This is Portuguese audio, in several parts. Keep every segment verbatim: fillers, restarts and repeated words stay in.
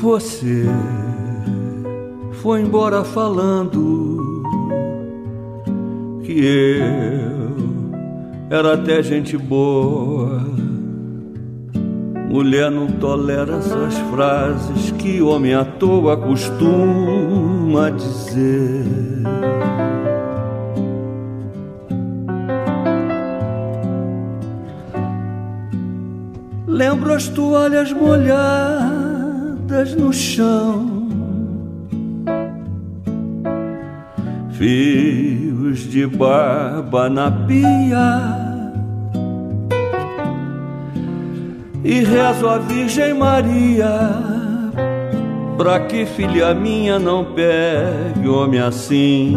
Você foi embora falando que eu era até gente boa. Mulher não tolera essas frases que homem à toa costuma dizer. Lembro as toalhas molhadas no chão, fios de barba na pia, e rezo a Virgem Maria pra que filha minha não pegue homem assim.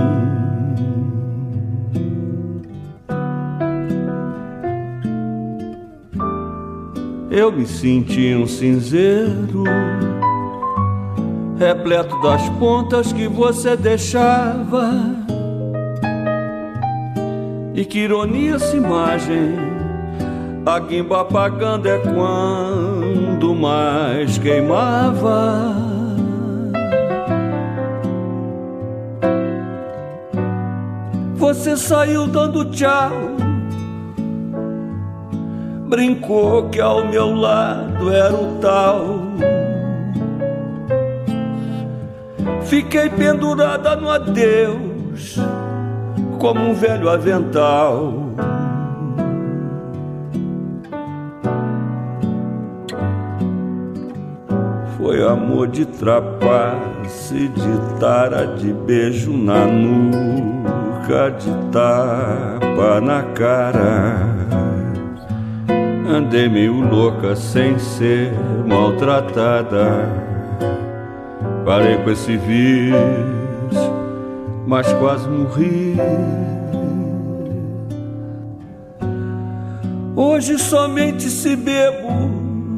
Eu me senti um cinzeiro repleto das pontas que você deixava. E que ironia essa imagem, a guimba apagando é quando mais queimava. Você saiu dando tchau, brincou que ao meu lado era o tal. Fiquei pendurada no adeus como um velho avental. Foi amor de trapace, de tara, de beijo na nuca, de tapa na cara. Andei meio louca sem ser maltratada. Parei com esse vício, mas quase morri. Hoje somente se bebo,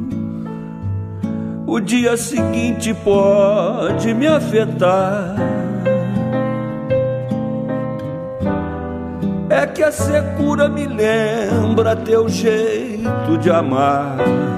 o dia seguinte pode me afetar. É que a secura me lembra teu jeito de amar.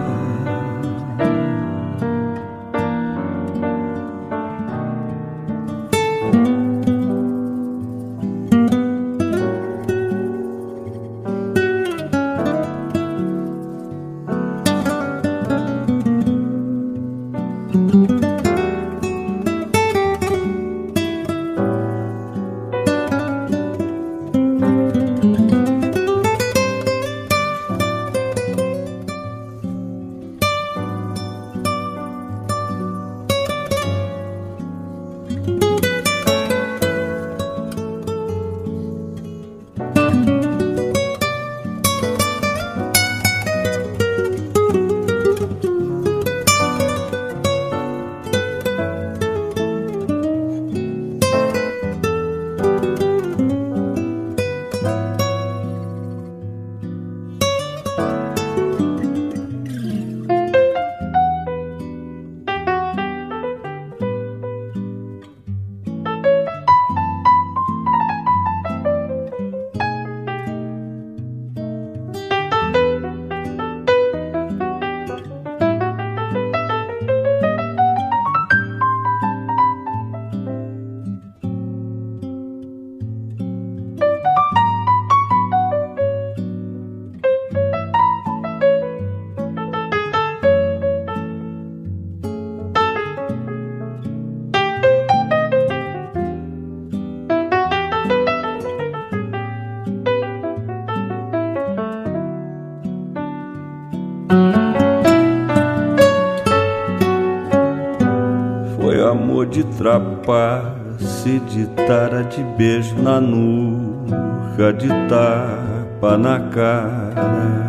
De trapace, de tara, de beijo na nuca, de tapa na cara.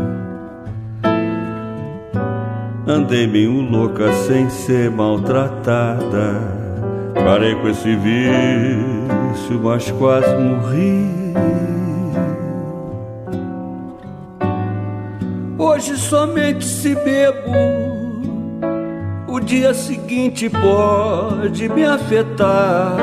Andei meio louca sem ser maltratada. Parei com esse vício, mas quase morri. Hoje somente se bebo, o dia seguinte pode me afetar.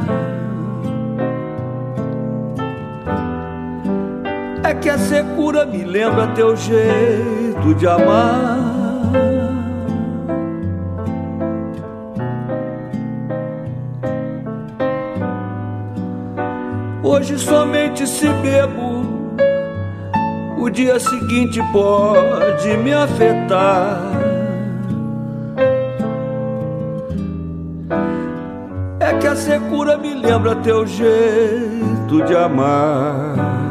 É que a secura me lembra teu jeito de amar. E somente se bebo, o dia seguinte pode me afetar. É que a secura me lembra teu jeito de amar.